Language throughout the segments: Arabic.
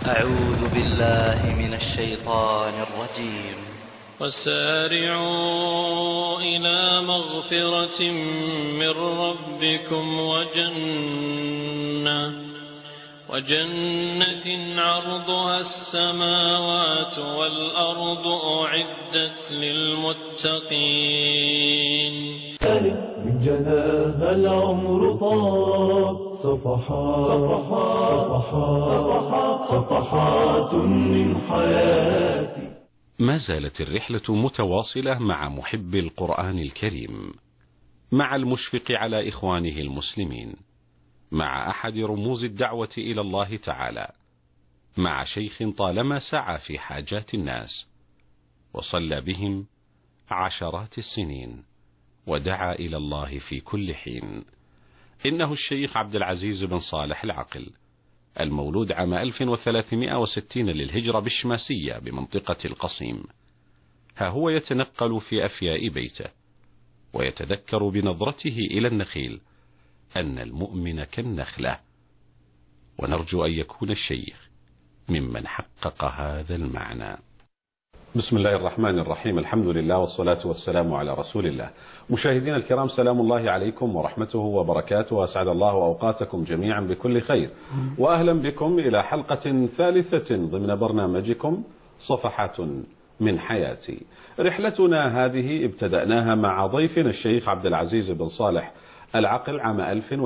أعوذ بالله من الشيطان الرجيم. وسارعوا إلى مغفرة من ربكم وجنة عرضها السماوات والأرض أعدت للمتقين. من جناها العمر طاب صفحات من حياتي. ما زالت الرحلة متواصلة مع محب القرآن الكريم، مع المشفق على إخوانه المسلمين، مع أحد رموز الدعوة إلى الله تعالى، مع شيخ طالما سعى في حاجات الناس وصلى بهم عشرات السنين ودعا إلى الله في كل حين. إنه الشيخ عبد العزيز بن صالح العقل، المولود عام 1360 للهجرة بالشماسية بمنطقة القصيم. ها هو يتنقل في أفياء بيته ويتذكر بنظرته إلى النخيل أن المؤمن كالنخلة، ونرجو أن يكون الشيخ ممن حقق هذا المعنى. بسم الله الرحمن الرحيم، الحمد لله والصلاة والسلام على رسول الله. مشاهدينا الكرام، سلام الله عليكم ورحمته وبركاته، وأسعد الله أوقاتكم جميعا بكل خير، وأهلا بكم إلى حلقة ثالثة ضمن برنامجكم صفحات من حياتي. رحلتنا هذه ابتدأناها مع ضيفنا الشيخ عبد العزيز بن صالح العقل عام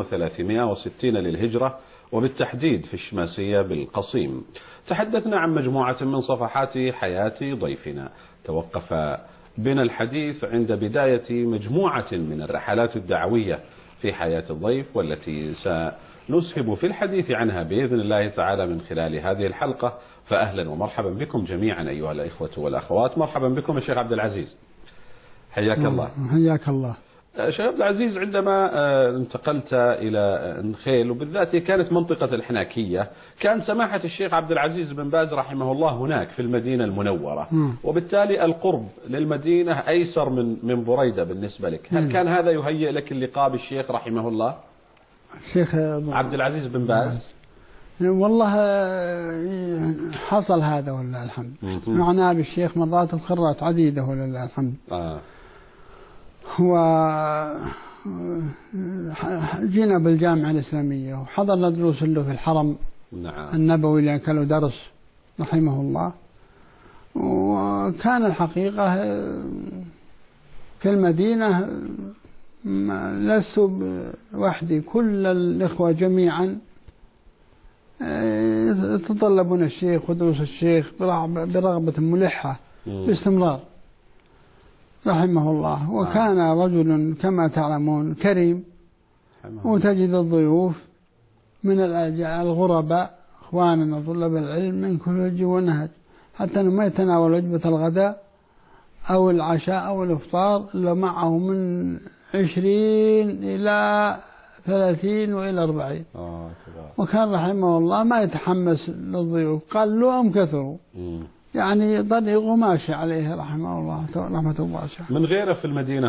1360 للهجرة، وبالتحديد في الشماسية بالقصيم. تحدثنا عن مجموعة من صفحات حياة ضيفنا. توقف بنا الحديث عند بداية مجموعة من الرحلات الدعوية في حياة الضيف، والتي سنسهب في الحديث عنها بإذن الله تعالى من خلال هذه الحلقة. فأهلا ومرحبا بكم جميعا أيها الإخوة والأخوات. مرحبا بكم الشيخ عبد العزيز، حياك الله. حياك الله. شيخ عبد العزيز، عندما انتقلت إلى النخيل، وبالذات كانت منطقة الحناكية، كان سماحة الشيخ عبد العزيز بن باز رحمه الله هناك في المدينة المنورة، وبالتالي القرب للمدينة أيسر من بريدة بالنسبة لك. هل كان هذا يهيئ لك اللقاء بالشيخ رحمه الله الشيخ عبد العزيز بن باز؟ والله حصل هذا ولله الحمد. معنا بالشيخ مرات وخرات عديدة ولله الحمد. جينا بالجامعة الإسلامية وحضرنا دروس له في الحرم النبوي اللي كانوا درس رحمه الله. وكان الحقيقة في المدينة لست وحدي، كل الإخوة جميعا يتطلبون الشيخ ودروس الشيخ برغبة ملحة باستمرار رحمه الله. وكان رجل كما تعلمون كريم، وتجد الضيوف من الغرباء اخواننا طلاب العلم من كل وجه ونهج، حتى انه ما يتناول وجبة الغداء او العشاء او الافطار الا معه من 20 الى 30 والى 40. وكان رحمه الله ما يتحمس للضيوف، قالوا أم كثروا، يعني طريقه ماشي عليه رحمه الله رحمة واسعة. من غيره في المدينة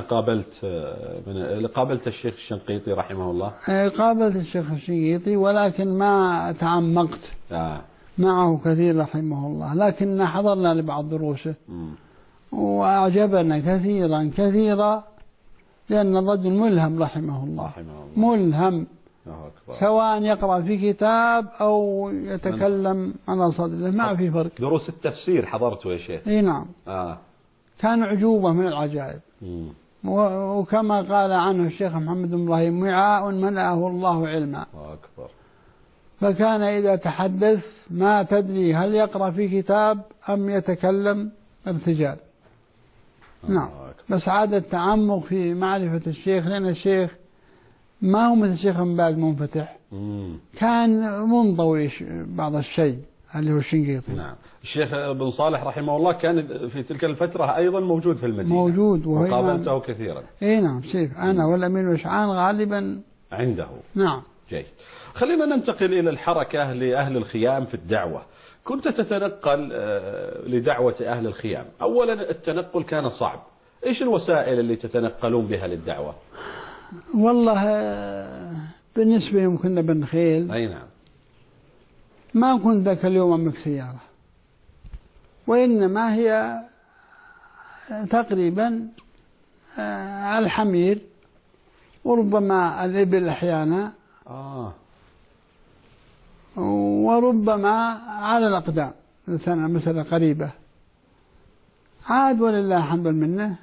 قابلت الشيخ الشنقيطي رحمه الله؟ قابلت الشيخ الشنقيطي، ولكن ما تعمقت معه كثير رحمه الله، لكن حضرنا لبعض دروسه وأعجبنا كثيرا لأن الرجل ملهم رحمه الله. ملهم، سواء يقرأ في كتاب أو يتكلم على صدره ما في فرق. دروس التفسير حضرته يا شيخ؟ اي نعم. كان عجوبة من العجائب. وكما قال عنه الشيخ محمد بن إبراهيم: وعاء ملأه الله علما. أكبر. فكان إذا تحدث ما تدري هل يقرأ في كتاب أم يتكلم ارتجال. نعم. بس عاد التعمق في معرفة الشيخ، لأن الشيخ ما هو مثل الشيخ بن باز منفتح، كان منضوي بعض الشيء اللي هو الشنقيطي. نعم. الشيخ بن صالح رحمه الله كان في تلك الفترة أيضا موجود في المدينة، موجود، وقابلته كثيرا. اي نعم. شيخ أنا والأمين وشعان غالبا عنده. نعم. جيد. خلينا ننتقل إلى الحركة لأهل الخيام في الدعوة. كنت تتنقل لدعوة أهل الخيام. أولا التنقل كان صعب، إيش الوسائل اللي تتنقلون بها للدعوة؟ والله بالنسبة يوم كنا بالنخيل، أي نعم، ما كنت ذاك اليوم أملك سيارة، وإنما هي تقريبا الحمير وربما الإبل أحيانا وربما على الأقدام سنة مثلا قريبة. عاد ولله الحمد منه.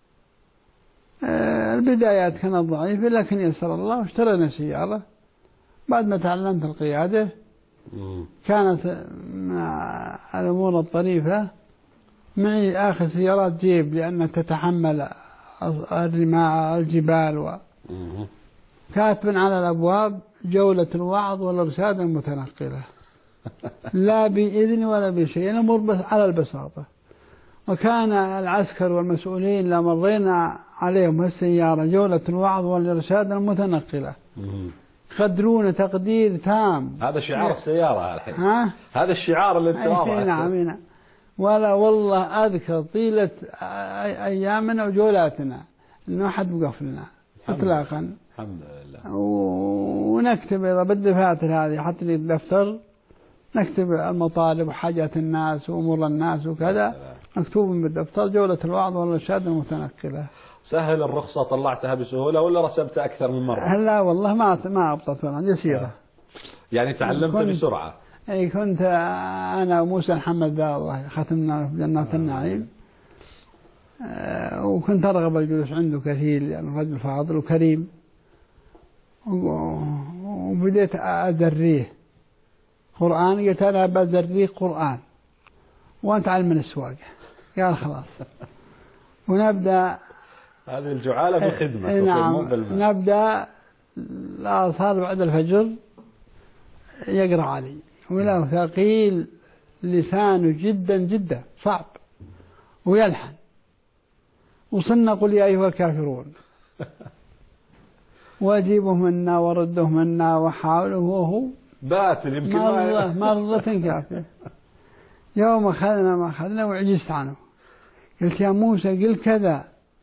البدايات كانت ضعيفة، لكن يسر الله واشترينا سيارة بعد ما تعلمت القيادة. كانت مع الأمور الطريفة معي آخر سيارات جيب، لأنها تتحمل الرماء الجبال كاتب على الأبواب جولة الوعظ والإرشاد المتنقلة لا بإذن ولا بشيء، الأمور بس على البساطة. وكان العسكر والمسؤولين لما مرينا عليهم السيارة جولة الوعظ والإرشاد المتنقلة قدرون تقدير تام. هذا شعار السيارة الحين. هذا الشعار اللي انتظاره. نعم. ولا والله أذكر طيلة أيامنا وجولاتنا إنه أحد وقف لنا إطلاقا. الحمد لله. ونكتب إذا بالدفاتر هذه حط لي الدفتر نكتب المطالب وحاجات الناس وأمور الناس وكذا مكتوب بالدفتر جولة الوعظ والإرشاد المتنقلة. سهل الرخصة طلعتها بسهولة ولا رسبت أكثر من مرة؟ لا والله ما أبطت ولا يسيرة. يعني تعلمت بسرعة. أي كنت أنا وموسى محمد الله ختمنا في جنات النعيم. وكنت أرغب الجلوس عنده كثير، يعني رجل فاضل وكريم. وبديت أدريه قرآن، قلت أنا بزريه قرآن وأنت علم من السواقة. قال خلاص. ونبدأ هذه الجعالة بالخدمة. نعم. نبدأ لا صار بعد الفجر يقرأ علي وله ثقيل لسانه جدا جدا صعب ويلحن وصلنا قل يا أيها الكافرون وأجيبه منا ورده منا وحاوله وهو باتل يمكن مرة كافية. يوم أخذنا ما أخذنا وعجزت عنه. قلت يا موسى قل كذا.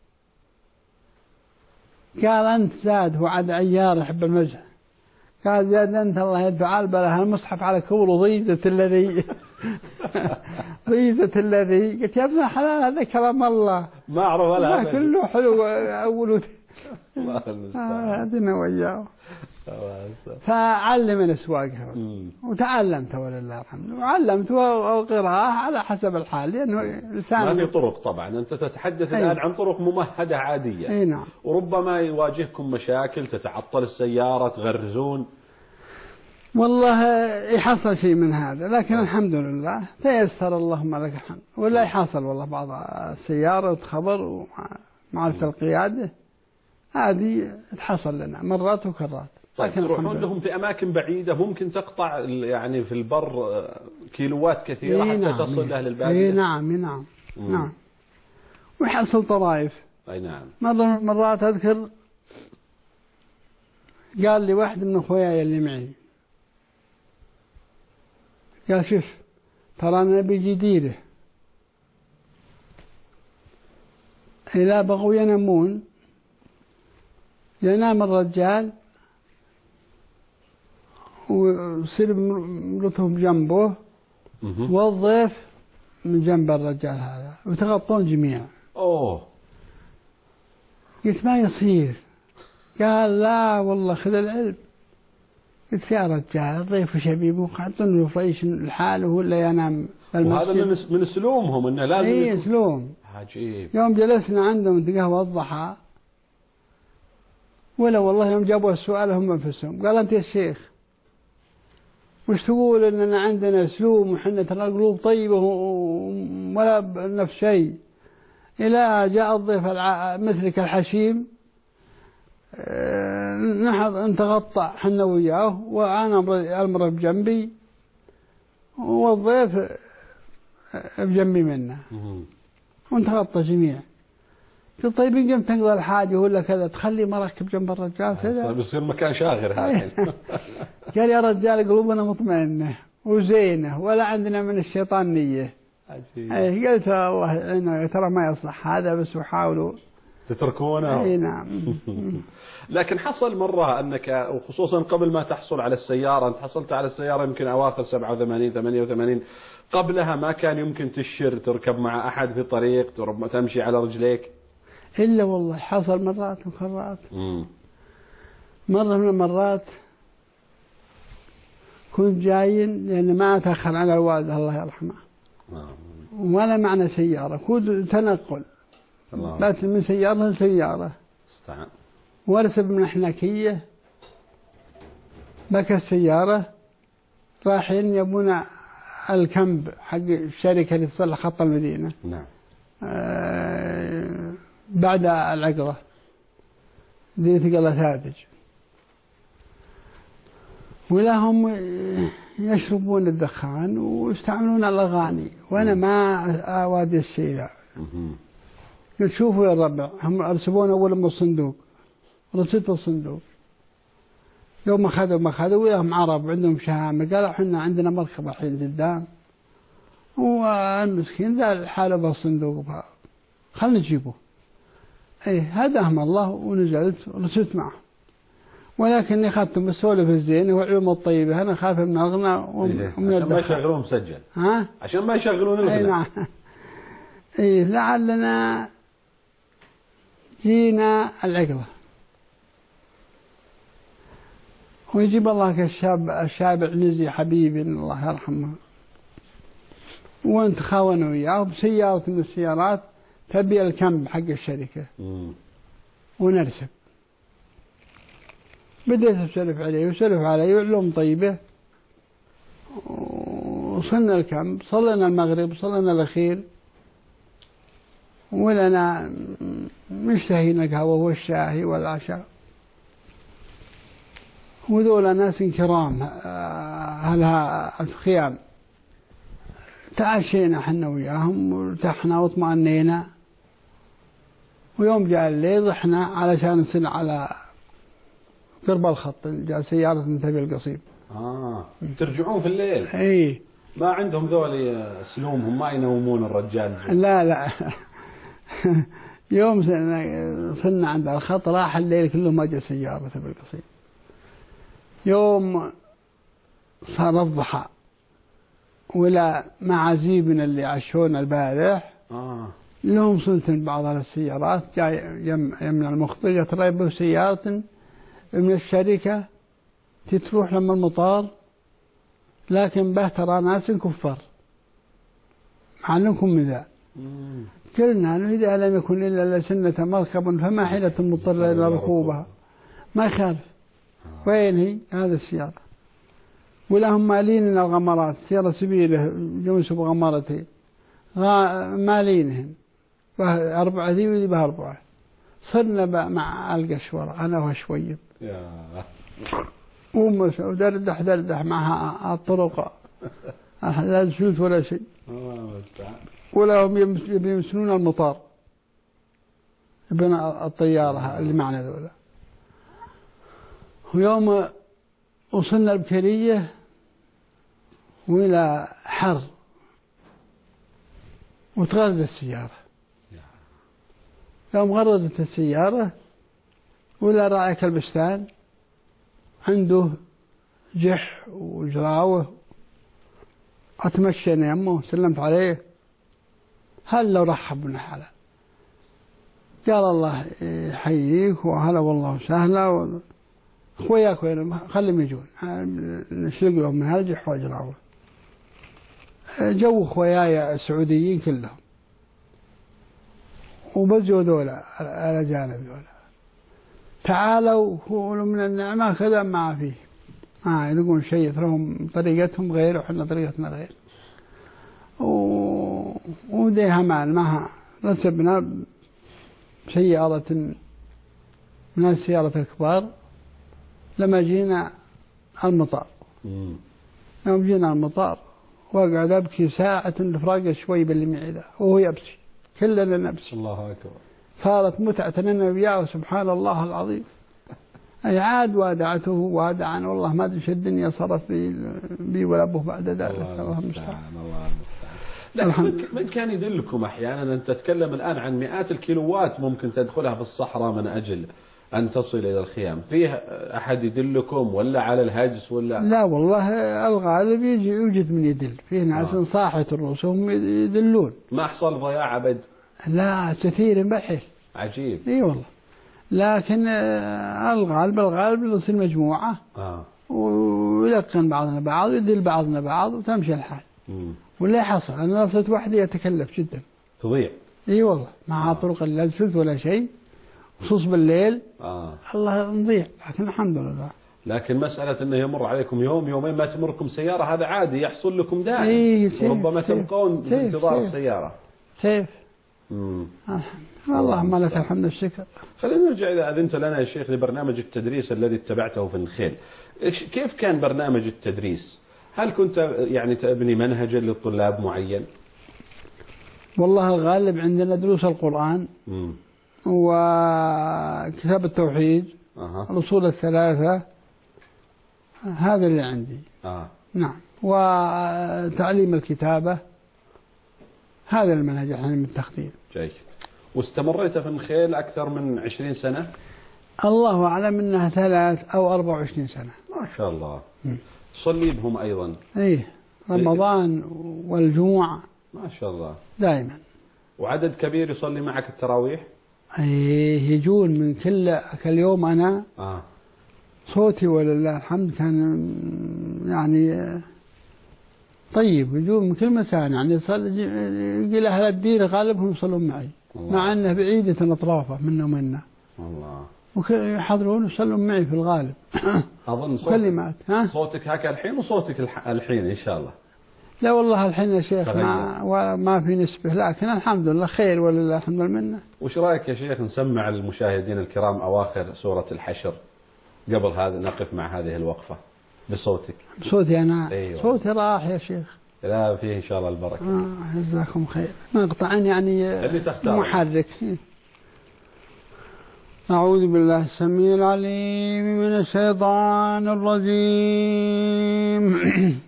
قال أنت زاد هو عاد عيار يحب المزح. قال زاد أنت الله يدفع البلاء المصحف على كبر ضيزة الذي ضيزة الذي. قلت يا ابن الحلال هذا كلام الله ما أعرف ولا كله حلو أول هذنا وياه. فعلمنا السواقة وتعلمت ولله الحمد، وعلمت القراءة على حسب الحال لأنه لسان. ما في طرق طبعا، أنت تتحدث الآن عن طرق ممهدة عادية. أي نعم. وربما يواجهكم مشاكل، تتعطل السيارة، تغرزون. والله يحصل شيء من هذا، لكن الحمد لله تيسر اللهم لك الحمد. ولا يحصل والله بعض السيارة خبر ومعرفة القيادة هذه تحصل لنا مرات وكرات. طيب تروحون لهم في أماكن بعيدة ممكن تقطع يعني في البر كيلوات كثيرة حتى نعم. تصل لأهل البادية. نعم. نعم. ويحصل طرائف. أي نعم. مرات أذكر قال لي واحد من أخوياي اللي معي قال شوف ترى أنا بيجي ديره إذا بغوا ينامون ينام الرجال ويصير مرتهم جنبه والضيف من جنب الرجال هذا وتغطون جميعا. قلت ما يصير. قال لا والله خذ العلم. قلت يا رجال الضيف وشبيبه حاطين له فريش لحاله ولا ينام المسجد. وهذا من اسلوبهم انه لازم. اي اسلوب عجيب. يوم جلسنا عندهم قهوة الضحى ولا والله يوم جابوا السؤال هم انفسهم قال انت يا الشيخ وش تقول اننا عندنا اسلوب وحنا ترى القلوب طيبه ولا نفس شيء الى جاء الضيف مثلك الحشيم نحض نتغطى حنا وياه وانا المرأة بجنبي والضيف بجنبي منه ونتغطى جميع. قلت طيب إن قمت تقضى الحاجة ولا كذا تخلي مركب جنب الرجال كذا بيصير مكان شاغر هذا. قال يا رجال قلوبنا مطمئنة وزينة ولا عندنا من الشيطان نية. قلت والله إنه ترى ما يصلح هذا بس وحاولوا تتركونه. أي نعم. لكن حصل مرة أنك، وخصوصا قبل ما تحصل على السيارة، أنت حصلت على السيارة يمكن أواخر 87 88، قبلها ما كان يمكن تشر تركب مع أحد في طريق تمشي على رجليك؟ إلا والله حصل مرات وكرات. مرة من المرات كنت جاين، لأن ما أتأخر على الوالد الله يرحمه، ولا معنى سيارة، كنت تنقل بس من سيارة لسيارة، وارسب من حنكية بك السيارة، رايحين يبون الكمب حق الشركة اللي تصلح خط المدينة. نعم. بعد العقرة دي ثقل ثابج، ولا هم يشربون الدخان ويستعملون الأغاني، وأنا ما أوادي الشيء. شوفوا يا الربع، هم أرسبون أول من الصندوق، رصيت الصندوق. يوم ما خذوا وياهم عرب عندهم شهامة، قالوا احنا عندنا مركبة الحين قدام، والمسكين ذا حاله بالصندوق، خلنا نجيبه. هداهم الله، ونزلت ورسلت معه، ولكني أخذتهم بالسولف الزينة والعلوم الطيبة. أنا خاف من الغنى ومن عشان ما يشغلون مسجل. عشان ما يشغلون الغنى. نعم. لعلنا جينا العقلة، ويجيب الله الشاب العنزي حبيبي الله يرحمه، وانت خاونوا وياه بسيارة من السيارات تبي الكمب حق الشركة، ونرسب. بديت أسلف عليه وسلف علي وعلوم طيبة، وصلنا الكمب، صلنا المغرب، صلنا الأخير، ولنا مشتهينا قهوة والشاهي والعشاء، وذولا ناس كرام أهلها الخيام. تعشينا حنا وياهم وارتحنا واطمأنينا، ويوم جاء الليل رحنا علشان نصل على قرب الخط، جاء سيارة تنتبه القصيم. ترجعون في الليل؟ اي. ما عندهم ذولي سلومهم، ما ينومون الرجال؟ لا يوم صلنا عند الخط راح الليل كله ما جاء سيارة تنتبه القصيم. يوم صار الضحى، ولا معازيبنا اللي عشونا البارح لهم سلطن بعض السيارات جاي يمنع المخطئ تريبه سيارة من الشركة تروح لما المطار، لكن به ترى ناس كفار مع أنكم من ذا. قلنا إذا لم يكن إلا لسنة مركب فما حيلة مضطر إلى ركوبها، ما يخالف. وين هي هذا السيارة؟ ولهم مالين من الغمرات، سيارة سبيلة جوسوا بغمرتين مالينهن، 4 ذي وذي ب4. صرنا مع القشورة أنا وشويب ودردح معها الطرق، لا زيوت ولا شيء، ولا هم يمسنون المطار ابن الطيارة اللي معنا ذولا. ويوم وصلنا البكرية وإلى حر، وتغرد السيارة. يوم غردت السيارة ولا راعي كلبستان عنده جح وجراوه، أتمشى يمه سلمت عليه، هل لو رحب بنا حلا، قال الله يحييك وهلا والله سهلا، خوياك وين خليهم يجون نشلق لهم من هالجح وجراوه. جو خوياي السعوديين كلهم، وبزوا ذولا على جانب ذولا، تعالوا قولوا من النعمة كذا ما فيه، يلقون شيء لهم طريقتهم غير وحنا طريقتنا غير. وديها مال معها رسبنا سيارة من السيارة الكبار لما جينا المطار. يوم جينا المطار وقعد أبكي ساعة لفراق شوي باللي معي ذا، وهو يبكي كلنا نبكي. الله أكبر. صارت متعة لنا وياه سبحان الله العظيم. أي عاد وادعته وادعنا، والله ما أدري الدنيا صارت بي ولا أبوه بعد ذلك. الله المستعان. لكن من كان يدلكم أحيانا؟ أنت تتكلم الآن عن مئات الكيلوات ممكن تدخلها في الصحراء من أجل أن تصل إلى الخيام. فيه أحد يدلكم ولا على الهجس ولا؟ لا والله الغالب يوجد من يدل، فيه ناس صاحة الرسوم يدلون. ما حصل ضياع أبد؟ لا كثير بحث. عجيب. اي والله. لكن الغالب يصير مجموعة ويلقن بعضنا بعض ويدل بعضنا بعض وتمشي الحال. ولا يحصل أنا صرت وحدي يتكلف جدا. تضيع. اي والله مع طرق لا تفلت ولا شيء، خصوص بالليل. الله نضيع، لكن الحمد لله. لكن مسألة أنه يمر عليكم يوم يومين ما تمركم سيارة هذا عادي يحصل لكم دائما. وربما تبقون بانتظار السيارة. سيف. اللهم لك الحمد والشكر. خلينا نرجع إذا أذنت لنا يا شيخ لبرنامج التدريس الذي اتبعته في النخيل. كيف كان برنامج التدريس؟ هل كنت يعني تبني منهجا للطلاب معين؟ والله الغالب عندنا دروس القرآن وكتاب التوحيد، الأصول الثلاثة، هذا اللي عندي. نعم. وتعليم الكتابة، هذا المنهج احنا متخذين. جيد. واستمريت في النخيل أكثر من 20 سنة؟ الله أعلم أنها 3 أو 24 سنة. ما شاء الله. صلي بهم أيضا؟ إيه، رمضان والجمعة. ما شاء الله. دائما. وعدد كبير يصلي معك التراويح؟ إيه، يجون من كل يوم. أنا صوتي ولله الحمد كان يعني طيب، يجون من كل مكان، يعني يقول أهل الدين غالبهم يصلون معي. الله. مع أنه بعيدة أطرافه منا ومنا. الله. ويحضرون ويصلون معي في الغالب. أظن صوتك هكا الحين وصوتك الحين إن شاء الله. لا والله الحين يا شيخ ما في نسبة، لكن الحمد لله خير ولله الحمد لله. وش رأيك يا شيخ نسمع المشاهدين الكرام أواخر سورة الحشر قبل هذا، نقف مع هذه الوقفة بصوتك؟ بصوتي أنا؟ أيوة. صوتي راح يا شيخ. لا فيه إن شاء الله البركة. جزاكم خير. مقطعا يعني اللي تختار محرك. أعوذ بالله السميع العليم من الشيطان الرجيم.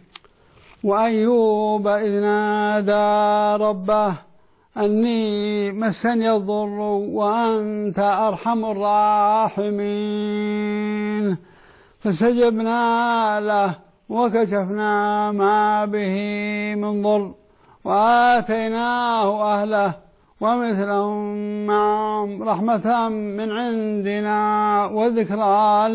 وأيوب إذ نادى ربه أني مسني الضر وأنت أرحم الراحمين فاستجبنا له وكشفنا ما به من ضر وآتيناه أهله ومثلهم معهم رحمة من عندنا وذكرى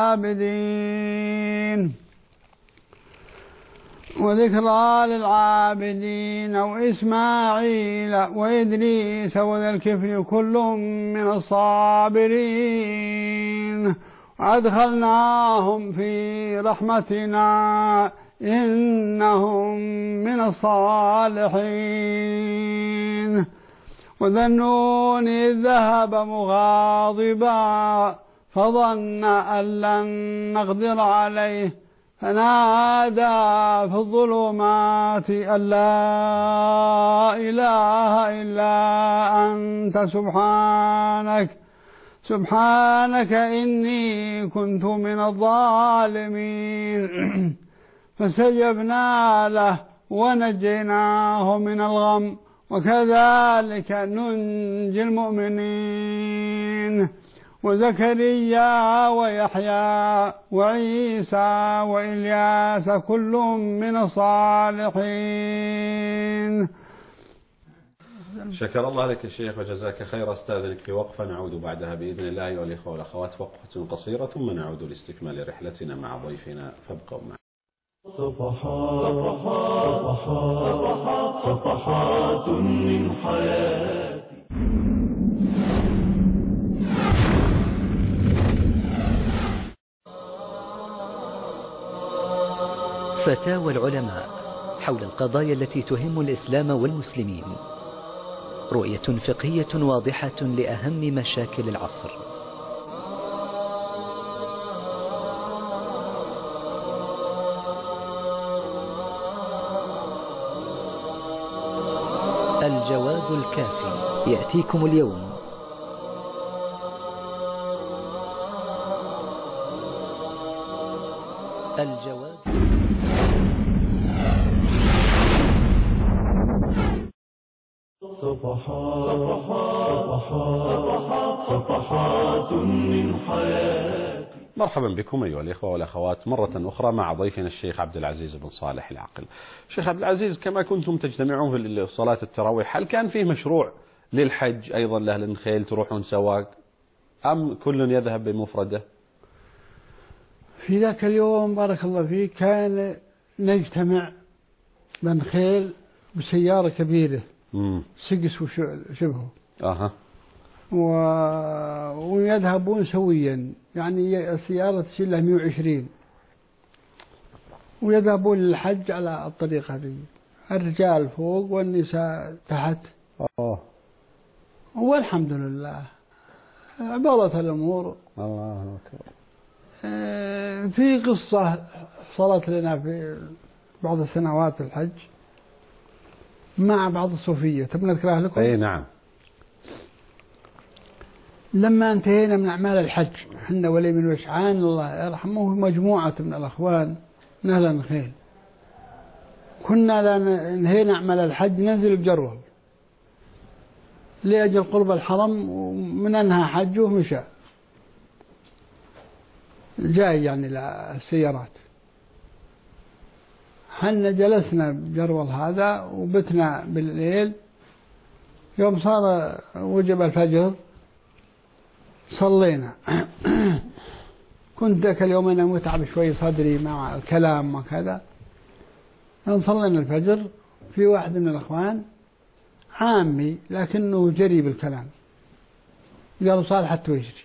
للعابدين وإسماعيل وإدريس وذا الكفل كل من الصابرين وأدخلناهم في رحمتنا إنهم من الصالحين. وذا النون إذ ذهب مغاضبا فظن أن لن نقدر عليه فنادى في الظلمات أن لا إله إلا أنت سبحانك إني كنت من الظالمين. فاستجبنا له ونجيناه من الغم وكذلك ننجي المؤمنين. وزكريا ويحيى وعيسى وإلياس كل من الصالحين. شكر الله لك يا شيخ وجزاك خير. استاذنك في وقفة نعود بعدها بإذن الله والإخوة والأخوات وقفة قصيرة ثم نعود لاستكمال رحلتنا مع ضيفنا فابقوا معنا. صفحات من حياتي. فتاوى العلماء حول القضايا التي تهم الإسلام والمسلمين، رؤية فقهية واضحة لأهم مشاكل العصر. الجواب الكافي يأتيكم اليوم. الجواب صفحات من حياتي. مرحبا بكم أيها الإخوة والأخوات مرة أخرى مع ضيفنا الشيخ عبد العزيز بن صالح العقل. شيخ عبد العزيز، كما كنتم تجتمعون في صلاة التراويح، هل كان فيه مشروع للحج أيضا لأهل النخيل تروحون سواك، أم كل يذهب بمفرده؟ في ذاك اليوم بارك الله فيك كان نجتمع بنخيل بسيارة كبيرة سقس وشبهه ويذهبون سويا، يعني السيارة تشيل له 120 ويذهبون للحج على الطريقة هذه، الرجال فوق والنساء تحت. والحمد لله عبارة الأمور. الله أكبر. في قصة حصلت لنا في بعض السنوات الحج مع بعض الصوفية، تبغى نذكرها لكم؟ أي نعم. لما انتهينا من أعمال الحج حنا ولي من وشعان الله يرحمه مجموعة من الأخوان من أهل النخيل، كنا انهينا أعمال الحج ننزل بجروه لأجل قرب الحرم، ومن أنها حج ومشى جاي يعني للسيارات. حنا جلسنا بجرول هذا وبتنا بالليل. يوم صار وجب الفجر صلينا. كنت ذاك اليوم أنا متعب شوي صدري مع الكلام وكذا. يوم صلينا الفجر في واحد من الأخوان عامي لكنه جري بالكلام قالوا صالح التويجري.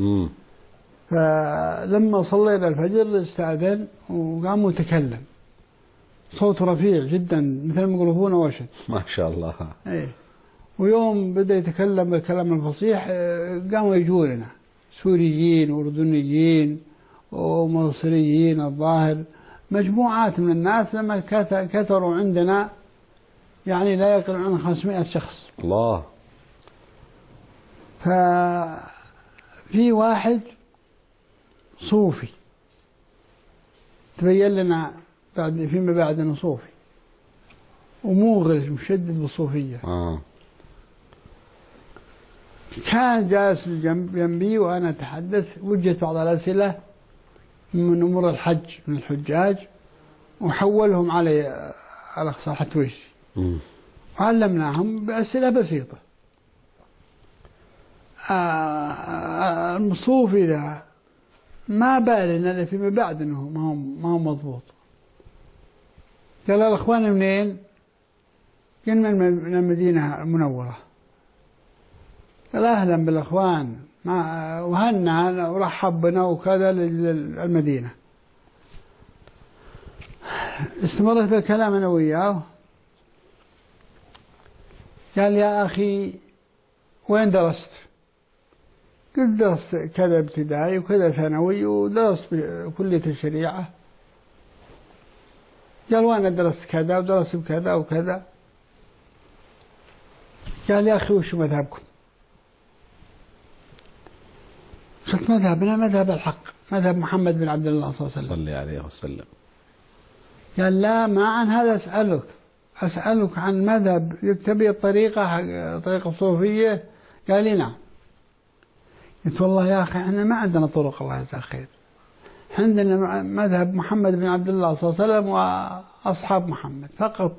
فلما صلينا الفجر استأذن وقام يتكلم، صوت رفيع جدا مثل الميكروفون وشد ما شاء الله. ايه. ويوم بدأ يتكلم بالكلام الفصيح قاموا يجولنا سوريين وأردنيين ومصريين، الظاهر مجموعات من الناس لما كثروا عندنا يعني لا يقل عن 500 شخص. الله. ففي واحد صوفي تبين لنا بعد فيما بعد انه صوفي وموغل مشدد بالصوفية. كان جالس جنبي وأنا أتحدث، وجهت بعض الأسئلة من أمور الحج من الحجاج وحولهم على صالح التويجري وعلمناهم بأسئلة بسيطة. الصوفي ذا ما بالنا فيما بعد أنه ما هو مضبوط. قال الأخوان منين؟ قال من المدينة المنورة. قال أهلا بالأخوان وهنا ورحب بنا وكذا للمدينة. استمرت بالكلام أنا وياه. قال يا أخي وين درست؟ قلت درست كذا ابتدائي وكذا ثانوي ودرست بكلية الشريعة. قال وأنا درست كذا ودرست بكذا وكذا. قال يا أخي وش مذهبكم؟ قلت مذهبنا مذهب الحق، مذهب محمد بن عبد الله صلى الله عليه وسلم. صلى عليه وسلم. قال لا ما عن هذا أسألك عن مذهب تبي طريقة صوفية؟ قال لي نعم. قلت والله يا أخي احنا ما عندنا طرق الله يجزاه خير، عندنا مذهب محمد بن عبد الله صلى الله عليه وسلم وأصحاب محمد فقط.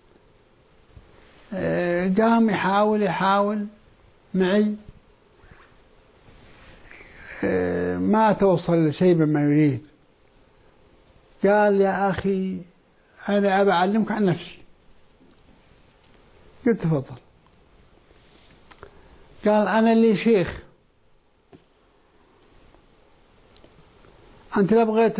قام يحاول معي ما توصل لشيء مما يريد. قال يا أخي أنا أبى أعلمك عن نفسي. قلت تفضل. قال أنا اللي شيخ، أنت لو بغيت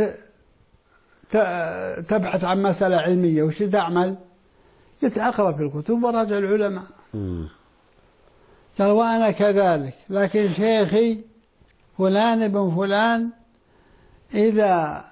تبحث عن مسألة علمية وش تعمل؟ قلت أقرأ في الكتب وراجع العلماء. قال وأنا كذلك، لكن شيخي فلان ابن فلان إذا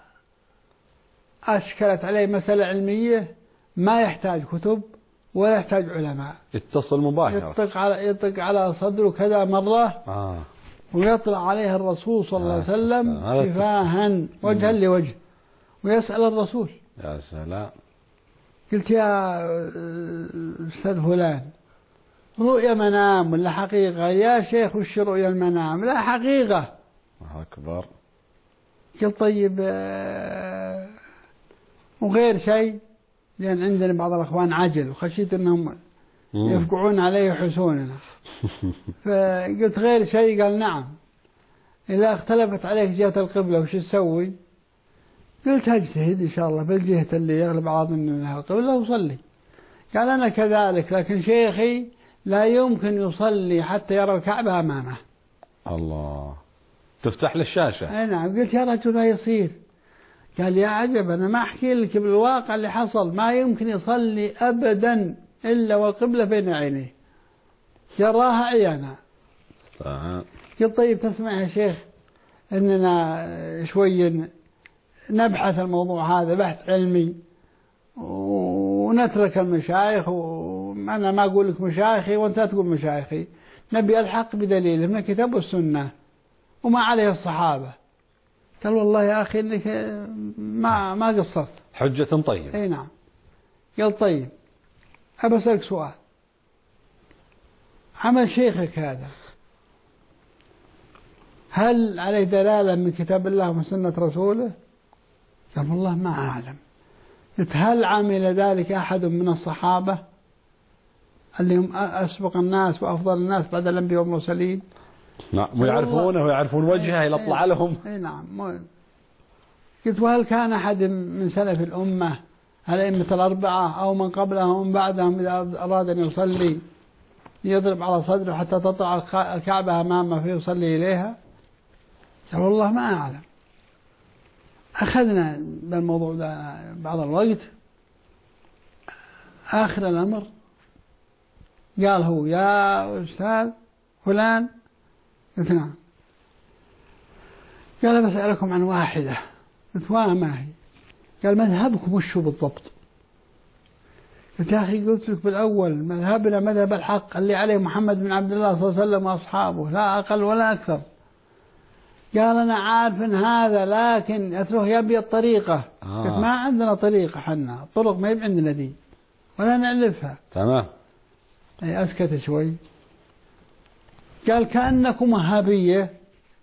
أشكلت عليه مسألة علمية ما يحتاج كتب ولا يحتاج علماء، اتصل مباشرة، يطق على صدره كذا مرة ويطلع عليه الرسول صلى الله عليه وسلم شفاها وجها لوجه ويسأل الرسول. يا سلام. قلت يا أستاذ فلان رؤيا منام ولا حقيقة؟ يا شيخ وش رؤيا المنام؟ لا حقيقة. أكبر. قلت طيب وغير شيء، لأن عندنا بعض الأخوان عجل وخشيت أنهم يفقعون عليه ويحسوننا. فقلت غير شيء؟ قال نعم. إذا اختلفت عليك جهة القبلة وش تسوي؟ قلت اجتهد إن شاء الله بالجهة اللي يغلب عظم منها القبلة وصلي. قال أنا كذلك، لكن شيخي لا يمكن يصلي حتى يرى الكعبة أمامه. الله، تفتح للشاشة. أي نعم. قلت يا رجل ما يصير. قال يا عجب، أنا ما أحكي لك بالواقع اللي حصل، ما يمكن يصلي أبدا إلا والقبلة بين عينيه، يراها عيانا. قلت طيب تسمع يا شيخ إننا شوي نبحث الموضوع هذا بحث علمي ونترك المشايخ، وأنا ما أقول لك مشايخي وأنت تقول مشايخي، نبي الحق بدليل من الكتاب والسنة وما عليه الصحابة. قال والله يا أخي إنك ما قصرت. حجة طيب. أي نعم. قال طيب أبسألك سؤال، عمل شيخك هذا هل عليه دلالة من كتاب الله ومن سنة رسوله؟ قال والله ما أعلم. قلت هل عمل ذلك أحد من الصحابة اللي هم أسبق الناس وأفضل الناس بعد الأنبياء والمرسلين؟ نعم، ويعرفونه ويعرفون وجهه يطلع لهم. اي نعم. قلت وهل كان أحد من سلف الأمة الأئمة الأربعة أو من قبلهم ومن بعدهم إذا أراد أن يصلي يضرب على صدره حتى تطلع الكعبة أمامه فيصلي إليها؟ قال والله ما أعلم. أخذنا بالموضوع ده بعض الوقت. آخر الأمر قال هو يا أستاذ فلان. قلت نعم. قال بسألكم عن واحدة. قلت ما هي؟ قال مذهبكم وشو بالضبط؟ قلت يا أخي قلت لك بالأول مذهبنا مذهب الحق اللي عليه محمد بن عبد الله صلى الله عليه وسلم وأصحابه، لا أقل ولا أكثر. قال أنا عارف إن هذا، لكن أتروه يبي الطريقة. قلت ما عندنا طريقة، حنا الطرق ما يبقى عندنا دي ولا نألفها. تمام. أسكت شوي. قال كأنكم وهابية.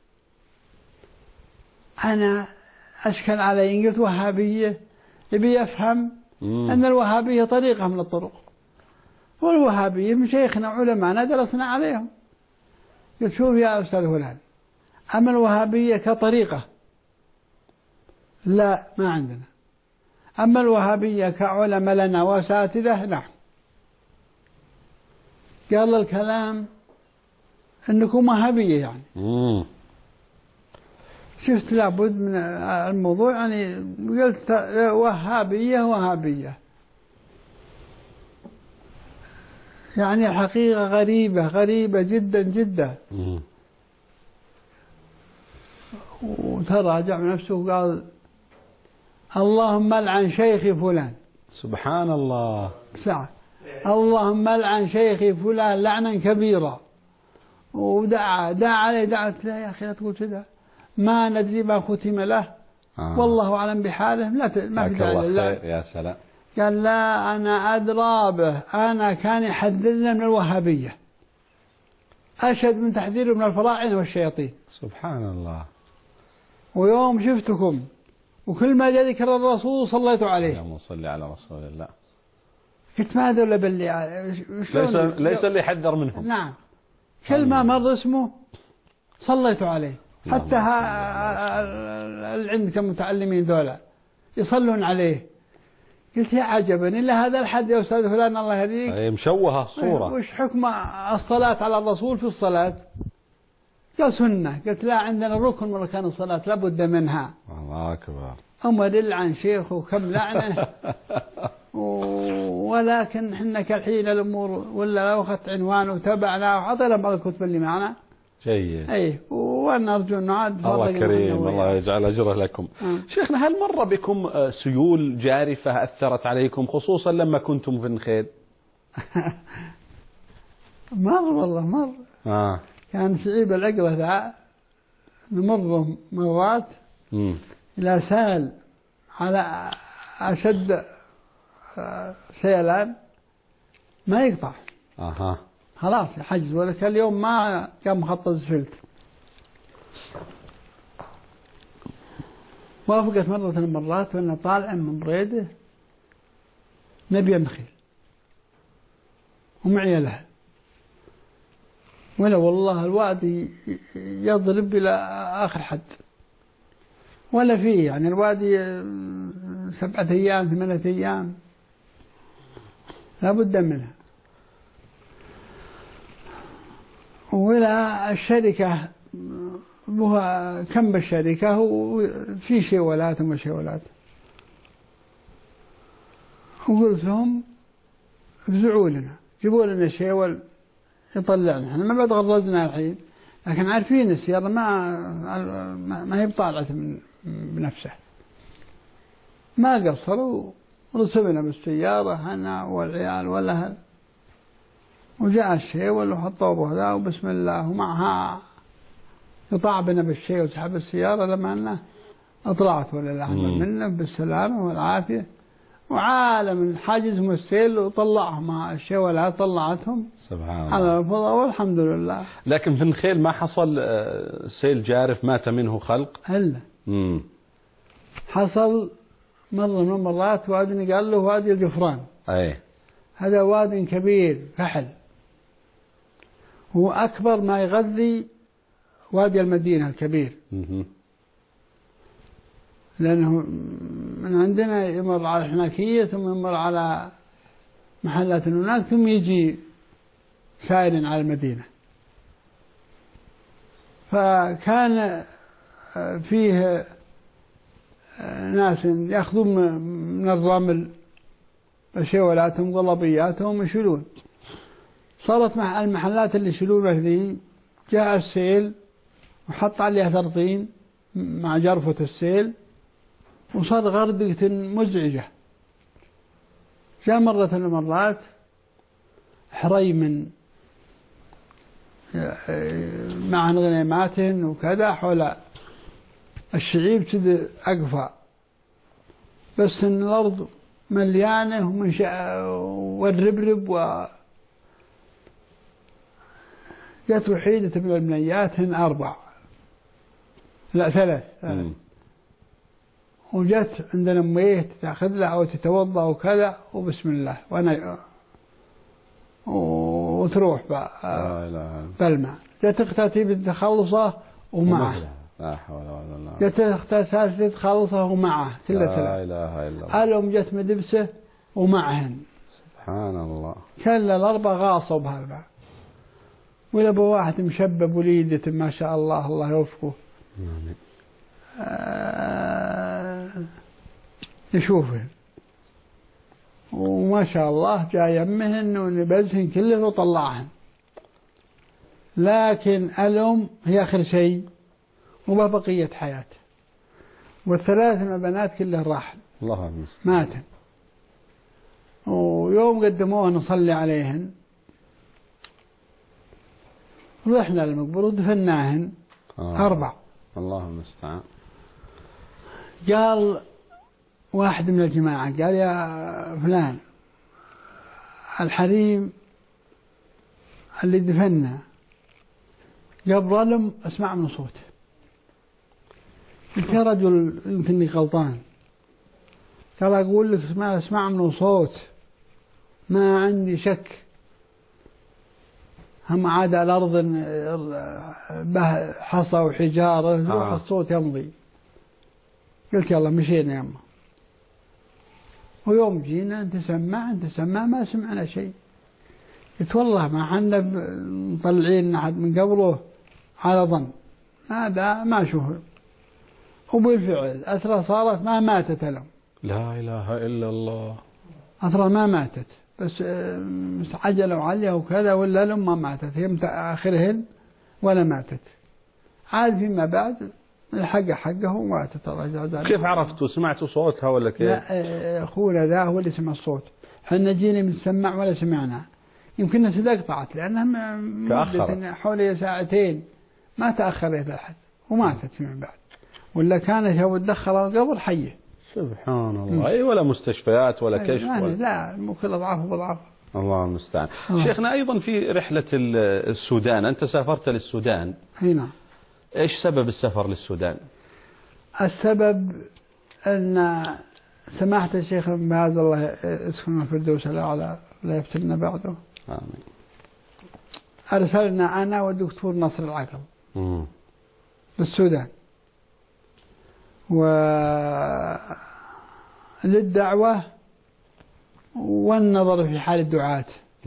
أنا أشكل علي، قلت وهابية يبي يفهم أن الوهابية طريقة من الطرق، والوهابية مشايخنا علماءنا درسنا عليهم. قلت شوف يا أستاذ فلان، أما الوهابية كطريقة لا ما عندنا، أما الوهابية كعلماء لنا وأساتذة نعم. قال الكلام أنكم وهابية يعني. شفت لابد من الموضوع يعني. قلت وهابية يعني الحقيقة غريبة جدا جدا. وتراجع نفسه وقال اللهم لعن شيخي فلان. سبحان الله. ساعة اللهم لعن شيخي فلان لعنا كبيرا، ودعا عليه دعت لا يا أخي لا تقول كذا، ما ندري ما ختم له والله أعلم بحاله، ما في داعي. يا سلام. قال لا أنا أدرى به، أنا كان يحذرنا من الوهابية أشد من تحذيره من الفراعنة والشياطين. سبحان الله. ويوم شفتكم وكل ما جاء ذكر الرسول صليت عليه. اللهم صل على رسول الله. قلت ما هذول باللي ليس اللي يحذر منهم. نعم. كل ما مر اسمه صليت عليه. حتى عندك المتعلمين ذولا يصلون عليه. قلت يا عجبا إلا هذا الحد يا أستاذ فلان الله يهديك. مشوهة الصورة. وش حكم الصلاة على الرسول في الصلاة؟ قال سنة. قلت لا عندنا ركن من أركان الصلاة لابد منها. الله أكبر. أما لعن شيخ وكم لعنة. ولكن حنا كالحين الأمور ولا لو أخذت عنوان وتبعنا وحضرنا بعض الكتب اللي معنا. جيد. أي وأنا أرجو أن عاد. الله كريم، الله يجعل أجره لكم. شيخنا هل مر بكم سيول جارفة أثرت عليكم خصوصا لما كنتم في النخيل؟ مر والله مر. كان شعيب الأقرة ذا نمر مرات إلى سال على أشد سيلان ما يقطع. خلاص يحجز، ولك اليوم ما كان مخطط زفلت. وافقت مرة من المرات وأنا طالع من بريدة نبي النخيل ومعي الأهل، ولا والله الوادي يضرب إلى آخر حد، ولا فيه يعني الوادي 7 أيام 8 أيام لا بد منها. ولا الشركة بها كم بالشركة وفي شيولات وما شيولات. وقلت لهم افزعوا لنا، جيبوا لنا شيول يطلعنا، احنا ما بعد غرزنا الحين، لكن عارفين السيارة ما هي بطالعة بنفسه. ما قصروا ورسبنا بالسيارة أنا والعيال والأهل، وجاء الشيول وحطوه بهذا وبسم الله، ومعها يطاع بنا بالشيء وسحب السيارة لما أنه أطلعت ولله الحمد منه بالسلامة والعافية، وعالم حاجزهم السيل وطلعهم الشيولات طلعتهم سبحان الله على الفضاء والحمد لله. لكن في النخيل ما حصل سيل جارف مات منه خلق؟ إلا حصل مرة من المرات وادي قال له وادي الجفران. أي هذا وادي كبير فحل، هو أكبر ما يغذي وادي المدينة الكبير، لأنه من عندنا يمر على الحناكية ثم يمر على محلات هناك ثم يجي سائر على المدينة. فكان فيه ناس يأخذون من الرمل شيولاتهم غلبياتهم يشيلون. صارت مع المحلات اللي يشيلونها ذي جاء السيل وحط عليها ثرطين مع جرفة السيل وصار غردقة مزعجة. جاء مرة من المرات حريم مع غنيمات وكذا حول الشعيب كذا أقفى، بس إن الأرض مليانة والربرب جت وحيدة من المنيات هن 4 لا 3 وجت عندنا أميه تأخذ لها أو تتوضأ وكذا وبسم الله وأنا وتروح بالماء. جت أختها تبي تخلصه ومعه، لا حول ولا قوة. جت أختها ثالثة تخلصه ومعه كلها 3. لا إله إلا الله. الأم جت مدبسة ومعهن. سبحان الله. كل 4 غاصوا بهالماء، ولا بواحد مشبب وليدة ما شاء الله الله يوفقه يشوفهن وما شاء الله جاء يمهن ونبزهن كله وطلعهن. لكن الأم هي آخر شيء وبقية حياته، والثلاث من بنات كلها راح الله المستعان ماتن. ويوم قدموه نصلي عليهن رحنا للمقبرة ودفناهن 4. الله المستعان. قال واحد من الجماعة قال يا فلان الحريم اللي دفننا قبل لم أسمع من صوته. قلت يا رجل يمكنني غلطان. قال أقول لك ما أسمع من صوت ما عندي شك، هم عاد على الأرض به حصى وحجارة روح الصوت يمضي. قلت يلا مشينا يما. ويوم جينا انت سمع ما سمعنا شيء. قلت والله ما حنا مطلعين أحد من قبره على ظن هذا ما شوفه. وبالفعل أثرى صارت ما ماتت لهم. لا إله إلا الله. أثرى ما ماتت بس عجلوا عليها وكذا ولا لهم ما ماتت هي آخرهن ولا ماتت. عاد فيما بعد الحق حقه وماتت الله. كيف عرفتوا؟ سمعتوا صوتها ولا كيف؟ لا أخونا ذا هو اللي سمع الصوت، حنا جينا بنسمع ولا سمعنا. يمكن تقطعت لأنها مدة حوالي 2 ساعة ما تأخرت أحد وماتت فيما بعد، ولا كانت هو تدخل القبر حية. سبحان الله. أي ولا مستشفيات ولا كشف يعني لا ممكن أضعاف وضعاف. الله المستعان. شيخنا أيضا في رحلة السودان، أنت سافرت للسودان. هنا إيش سبب السفر للسودان؟ السبب أن سماحة الشيخ ابن باز الله يسكنه في الفردوس الأعلى لا يفتنا بعده، آمين، أرسلنا أنا والدكتور نصر العقل للسودان وللدعوة والنظر في حال الدعاة.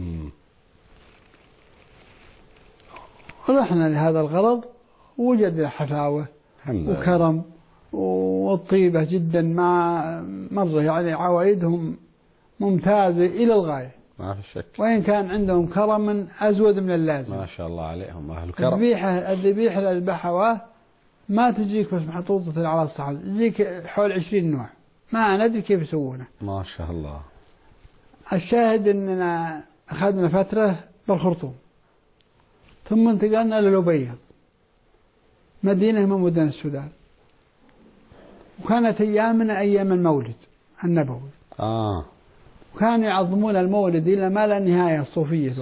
رحنا لهذا الغرض، وجدنا حفاوة وكرم والطيبة جدا، مع مرة يعني عوائدهم ممتازة إلى الغاية ما في شك، وإن كان عندهم كرم أزود من اللازم. ما شاء الله عليهم أهل كرم. الذبيحة اللي أذبحوها ما تجيك بس محطوطة على الصحن، تجيك حول 20 نوع، ما ندري كيف يسوونه. ما شاء الله. الشاهد أننا أخذنا فترة بالخرطوم، ثم انتقلنا للأبيض، مدينة من مدن السودان، وكانت أيامنا أيام المولد النبوي. وكانوا يعظمون المولد إلى ما لا نهاية. الصوفية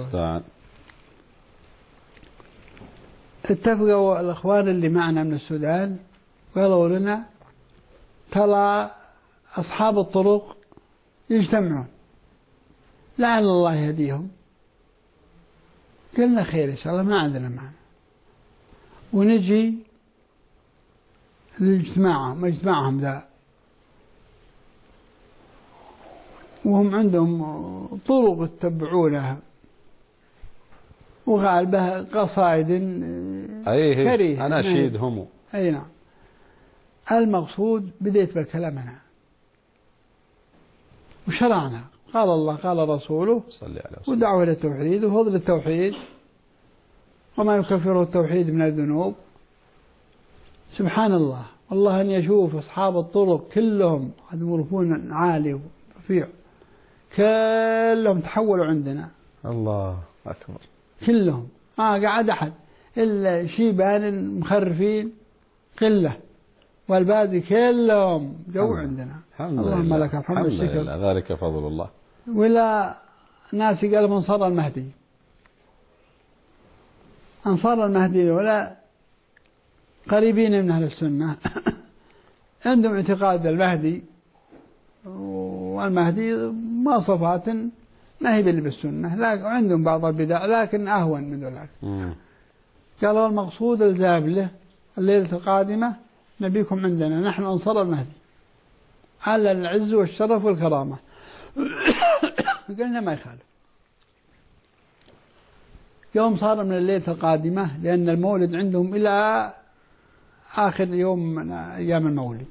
اتفقوا الأخوان اللي معنا من السودان، قالوا لنا ترى أصحاب الطرق يجتمعون، لعل الله يهديهم. قلنا خير إن شاء الله، ما عندنا معنا، ونجي اجتماعهم ذا، وهم عندهم طرق يتبعونها وغالبها قصائد كريهة، أناشيد هم. أي نعم. المقصود بديت بالكلام أنا وشرعنا، قال الله قال رسوله ودعوة للتوحيد وفضل التوحيد وما يكفره التوحيد من الذنوب. سبحان الله، والله أن يشوف أصحاب الطرق كلهم قد يمرفون عالي ورفيع، كلهم تحولوا عندنا. الله أكبر. كلهم ما قعد أحد إلا شيبان مخرفين قلة، والباقي كلهم جو عندنا. اللهم لك الحمد والشكر، ذلك فضل الله. ولا ناس قالوا أنصار المهدي، أنصار المهدي ولا قريبين من أهل السنة عندهم اعتقاد المهدي، والمهدي مواصفات ما هي اللي بالسنة، لكن عندهم بعض البدع لكن أهون من ذلك. قالوا المقصود الزابلة الليلة القادمة نبيكم عندنا، نحن أنصار المهدي على العز والشرف والكرامة. قلنا ما يخالف. يوم صار من الليلة القادمة، لأن المولد عندهم إلى آخر يوم من أيام المولد.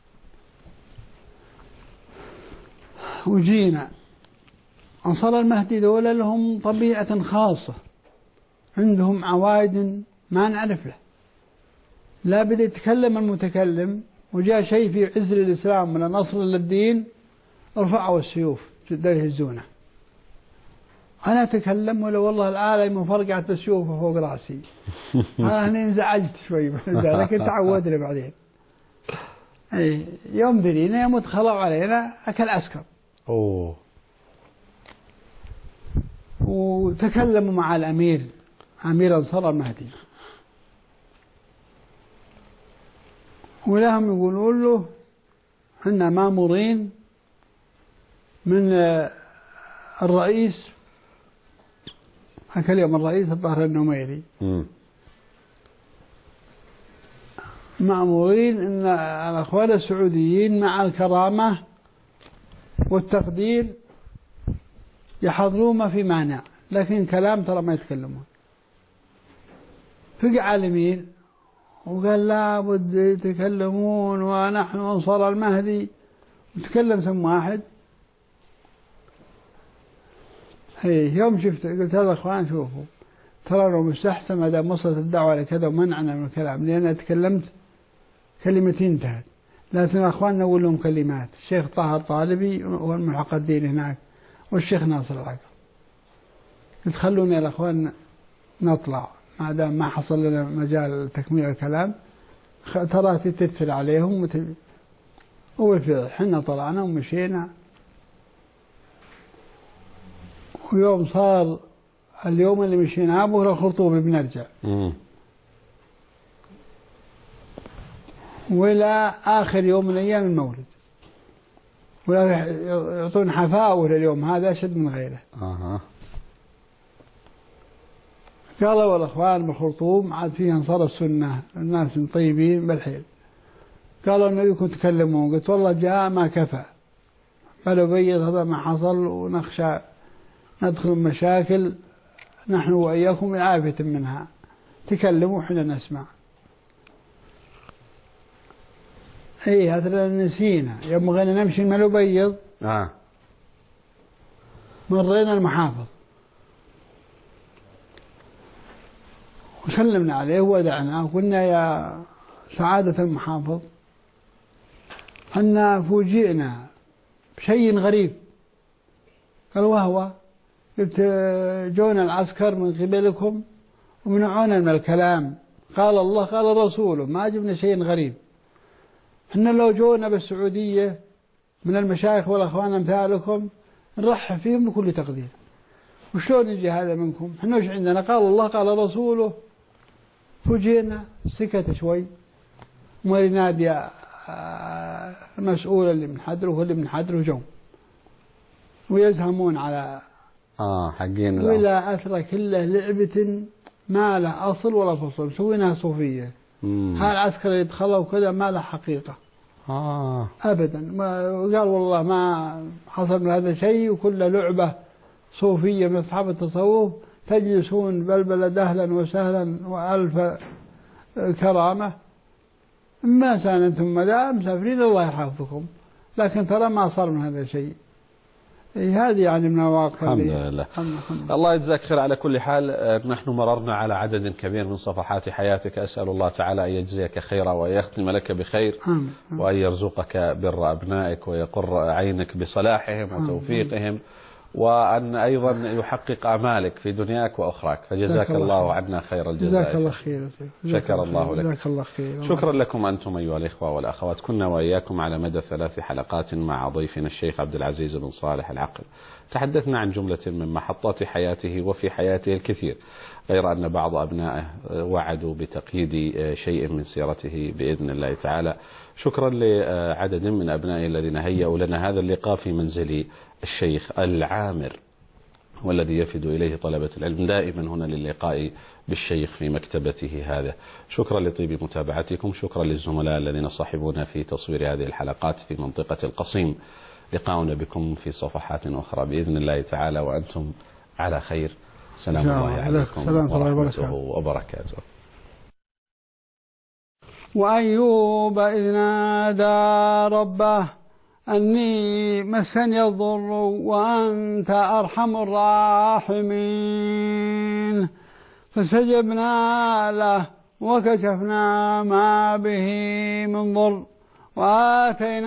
وجينا أنصار المهدي دولة لهم طبيعة خاصة، عندهم عوائد ما نعرف له. لا بد يتكلم المتكلم وجاء شيء في عز الإسلام من نصر للدين، رفعوا السيوف يهزونه. أنا أتكلم ولا والله العالم مفرقعت بالسيوف فوق رأسي. أنا انزعجت شوي لكن تعودنا بعدين. يوم درينا يوم دخلوا علينا أكل عسكر. وتكلموا مع الأمير، أمير أنصار المهدي، ولهم يقولون له إحنا مامورين من الرئيس، هكذا اليوم الرئيس الظاهر النميري، مأمورين إن الأخوان السعوديين مع الكرامة والتقدير يحضرون ما في مانع، لكن كلام ترى ما يتكلمون. فقع الأمير وقال لا بد يتكلمون ونحن أنصار المهدي، وتكلم ثم واحد. يوم شفت قلت هذا أخوان شوفوا ترى لو مستحسن ما دام وصلت الدعوة لكذا ومنعنا من الكلام، لأن تكلمت كلمتين انتهت، لكن أخواننا نقول لهم كلمات. الشيخ طه الطالبي والملحق الدين هناك والشيخ ناصر العقل، قلت خلونا يا أخوان نطلع ما دام ما حصل لنا مجال تكميل الكلام، ترى تتسر عليهم وبالفعل حنا طلعنا ومشينا. ويوم صار اليوم اللي مشينا بكرة الخرطوم بنرجع. ولا آخر يوم من أيام المولد، ولا يعطون حفاوة لليوم هذا أشد من غيره. قالوا والأخوان بالخرطوم عاد فيه انصار السنة، الناس طيبين بالحيل. قالوا النبي تكلمون، قلت والله جاء ما كفى، قالوا بيض هذا ما حصل، ونخشى ندخل مشاكل نحن وإياكم عافية منها، تكلموا حنا نسمع. هذا نسينا يوم بغينا نمشي الملو بيض مرينا المحافظ وسلمنا عليه ودعنا، وقلنا يا سعادة المحافظ حنا فوجئنا بشيء غريب. قال وهو؟ قلت جونا العسكر من قبلكم ومنعونا من الكلام، قال الله قال رسوله، ما جبنا شيء غريب. حنا لو جونا بالسعودية من المشايخ والأخوان أمثالكم نرحب فيهم بكل تقدير، وشلون يجي هذا منكم؟ حنا وش عندنا؟ قال الله قال رسوله. فوجئنا سكت شوي، وما ينادي المسؤول اللي من حدره واللي من حدره جو ويزهمون على حقين ولا أثر كله لعبة ما له أصل ولا فصل، سويناها صوفية. هالعسكر يدخلوا وكذا ما له حقيقة أبدا. قال والله ما حصل من هذا شيء، وكل لعبة صوفية من أصحاب التصوف، تجلسون بلبلة أهلا وسهلا وألف كرامة، ما سانتم مدى مسافرين الله يحفظكم، لكن ترى ما صار من هذا شيء. هذه يعني من الواقع. الحمد لله. الله يجزاك خير. على كل حال نحن مررنا على عدد كبير من صفحات حياتك، أسأل الله تعالى أن يجزيك خيرا ويختم لك بخير، وأن يرزقك بر أبنائك ويقر عينك بصلاحهم وتوفيقهم، وأن أيضا يحقق آمالك في دنياك وأخراك، فجزاك الله عنا خير الجزاء. جزاك الله خير. شكر الله لك. جزاك الله خير. شكرا لكم أنتم أيها الإخوة والأخوات. كنا وإياكم على مدى 3 حلقات مع ضيفنا الشيخ عبد العزيز بن صالح العقل، تحدثنا عن جملة من محطات حياته وفي حياته الكثير، غير أن بعض أبنائه وعدوا بتقييد شيء من سيرته بإذن الله تعالى. شكرا لعدد من أبنائه الذين هيئوا لنا هذا اللقاء في منزل الشيخ العامر، والذي يفد إليه طلبة العلم دائما هنا للقاء بالشيخ في مكتبته هذا. شكرا لطيب متابعتكم، شكرا للزملاء الذين صاحبونا في تصوير هذه الحلقات في منطقة القصيم. لقاؤنا بكم في صفحات أخرى بإذن الله تعالى وأنتم على خير. سلام الله عليكم ورحمته وبركاته. وأيوب إذ نادى ربه أني مسني الضر وأنت أرحم الراحمين، فاستجبنا له وكشفنا ما به من ضر وآتينا